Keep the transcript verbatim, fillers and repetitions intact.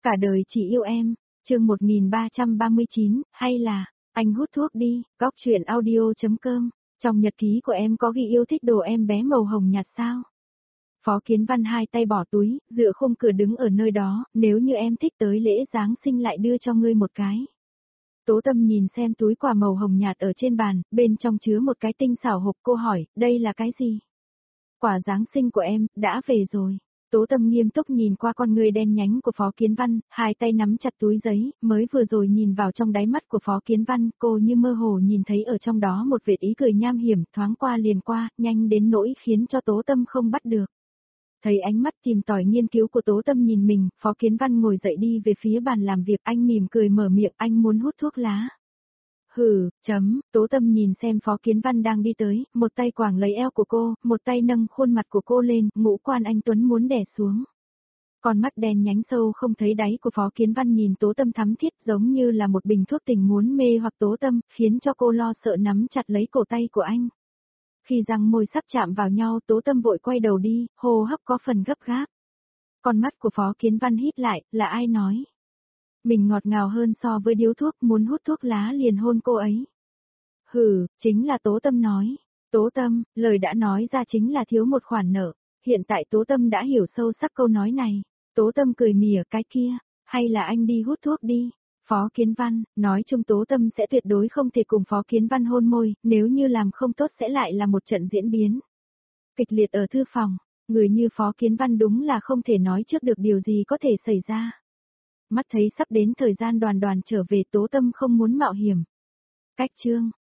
Cả đời chỉ yêu em, chương một nghìn ba trăm ba mươi chín, hay là, anh hút thuốc đi, góc chuyện audio.com, trong nhật ký của em có ghi yêu thích đồ em bé màu hồng nhạt sao? Phó Kiến Văn hai tay bỏ túi, dựa khung cửa đứng ở nơi đó, nếu như em thích tới lễ Giáng sinh lại đưa cho ngươi một cái. Tố Tâm nhìn xem túi quà màu hồng nhạt ở trên bàn, bên trong chứa một cái tinh xảo hộp, cô hỏi, đây là cái gì? Quà Giáng sinh của em, đã về rồi. Tố Tâm nghiêm túc nhìn qua con người đen nhánh của Phó Kiến Văn, hai tay nắm chặt túi giấy, mới vừa rồi nhìn vào trong đáy mắt của Phó Kiến Văn, cô như mơ hồ nhìn thấy ở trong đó một vệt ý cười nham hiểm, thoáng qua liền qua, nhanh đến nỗi khiến cho Tố Tâm không bắt được. Thấy ánh mắt tìm tòi nghiên cứu của Tố Tâm nhìn mình, Phó Kiến Văn ngồi dậy đi về phía bàn làm việc, anh mỉm cười mở miệng, anh muốn hút thuốc lá. Hừ, chấm, Tố Tâm nhìn xem Phó Kiến Văn đang đi tới, một tay quàng lấy eo của cô, một tay nâng khuôn mặt của cô lên, ngũ quan anh Tuấn muốn đè xuống. Con mắt đen nhánh sâu không thấy đáy của Phó Kiến Văn nhìn Tố Tâm thắm thiết giống như là một bình thuốc tình muốn mê hoặc Tố Tâm, khiến cho cô lo sợ nắm chặt lấy cổ tay của anh. Khi răng môi sắp chạm vào nhau, Tố Tâm vội quay đầu đi, hô hấp có phần gấp gáp. Con mắt của Phó Kiến Văn híp lại, là ai nói? Mình ngọt ngào hơn so với điếu thuốc, muốn hút thuốc lá liền hôn cô ấy. Hừ, chính là Tố Tâm nói. Tố Tâm, lời đã nói ra chính là thiếu một khoản nợ. Hiện tại Tố Tâm đã hiểu sâu sắc câu nói này. Tố Tâm cười mỉa, cái kia, hay là anh đi hút thuốc đi. Phó Kiến Văn, nói chung Tố Tâm sẽ tuyệt đối không thể cùng Phó Kiến Văn hôn môi, nếu như làm không tốt sẽ lại là một trận diễn biến kịch liệt ở thư phòng. Người như Phó Kiến Văn đúng là không thể nói trước được điều gì có thể xảy ra. Mắt thấy sắp đến thời gian Đoàn Đoàn trở về, Tố Tâm không muốn mạo hiểm. Cách chương